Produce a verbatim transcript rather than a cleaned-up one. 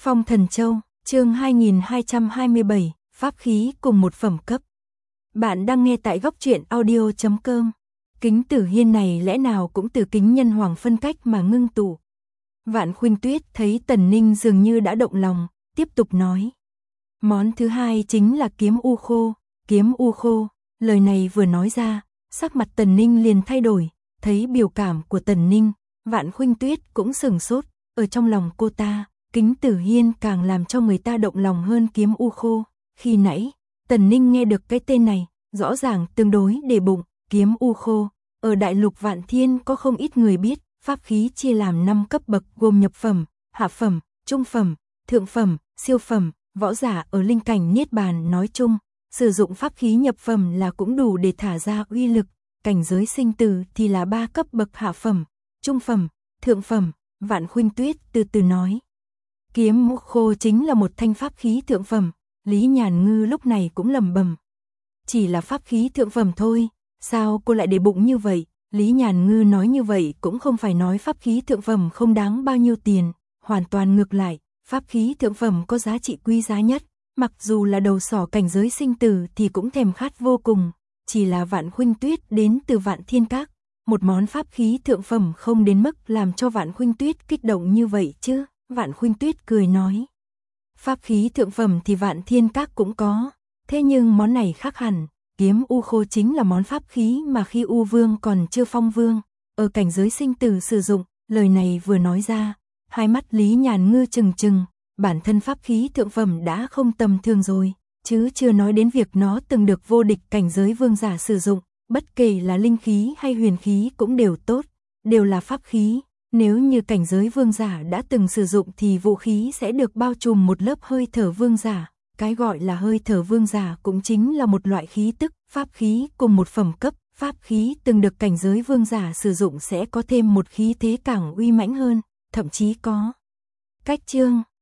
Phong Thần Châu, chương hai nghìn hai trăm hai mươi bảy, pháp khí cùng một phẩm cấp. Bạn đang nghe tại góc truyện audio chấm com. Kính Tử Hiên này lẽ nào cũng từ kính nhân hoàng phân cách mà ngưng tụ. Vạn Khuynh Tuyết thấy Tần Ninh dường như đã động lòng, tiếp tục nói. Món thứ hai chính là kiếm u khô, kiếm u khô, lời này vừa nói ra, sắc mặt Tần Ninh liền thay đổi, thấy biểu cảm của Tần Ninh, Vạn Khuynh Tuyết cũng sửng sốt, ở trong lòng cô ta, Kính Tử Hiên càng làm cho người ta động lòng hơn kiếm u khô. Khi nãy, Tần Ninh nghe được cái tên này, rõ ràng tương đối để bụng, kiếm u khô. Ở đại lục Vạn Thiên có không ít người biết, pháp khí chia làm năm cấp bậc gồm nhập phẩm, hạ phẩm, trung phẩm, thượng phẩm, siêu phẩm, võ giả ở linh cảnh niết bàn nói chung, sử dụng pháp khí nhập phẩm là cũng đủ để thả ra uy lực, cảnh giới sinh tử thì là ba cấp bậc hạ phẩm, trung phẩm, thượng phẩm. Vạn Khuynh Tuyết từ từ nói. Kiếm u khô chính là một thanh pháp khí thượng phẩm, Lý Nhàn Ngư lúc này cũng lẩm bẩm. Chỉ là pháp khí thượng phẩm thôi, sao cô lại để bụng như vậy? Lý Nhàn Ngư nói như vậy cũng không phải nói pháp khí thượng phẩm không đáng bao nhiêu tiền, hoàn toàn ngược lại, pháp khí thượng phẩm có giá trị quý giá nhất, mặc dù là đầu sỏ cảnh giới sinh tử thì cũng thèm khát vô cùng, chỉ là Vạn Khuynh Tuyết đến từ Vạn Thiên Các, một món pháp khí thượng phẩm không đến mức làm cho Vạn Khuynh Tuyết kích động như vậy chứ. Vạn Khuynh Tuyết cười nói. Pháp khí thượng phẩm thì Vạn Thiên Các cũng có, thế nhưng món này khác hẳn, kiếm u khô chính là món pháp khí mà khi U Vương còn chưa phong vương, ở cảnh giới sinh tử sử dụng. Lời này vừa nói ra, hai mắt Lý Nhàn Ngư trừng trừng, bản thân pháp khí thượng phẩm đã không tầm thường rồi, chứ chưa nói đến việc nó từng được vô địch cảnh giới vương giả sử dụng, bất kể là linh khí hay huyền khí cũng đều tốt, đều là pháp khí. Nếu như cảnh giới vương giả đã từng sử dụng thì vũ khí sẽ được bao trùm một lớp hơi thở vương giả. Cái gọi là hơi thở vương giả cũng chính là một loại khí tức, pháp khí cùng một phẩm cấp, pháp khí từng được cảnh giới vương giả sử dụng sẽ có thêm một khí thế càng uy mãnh hơn, thậm chí có cách chương.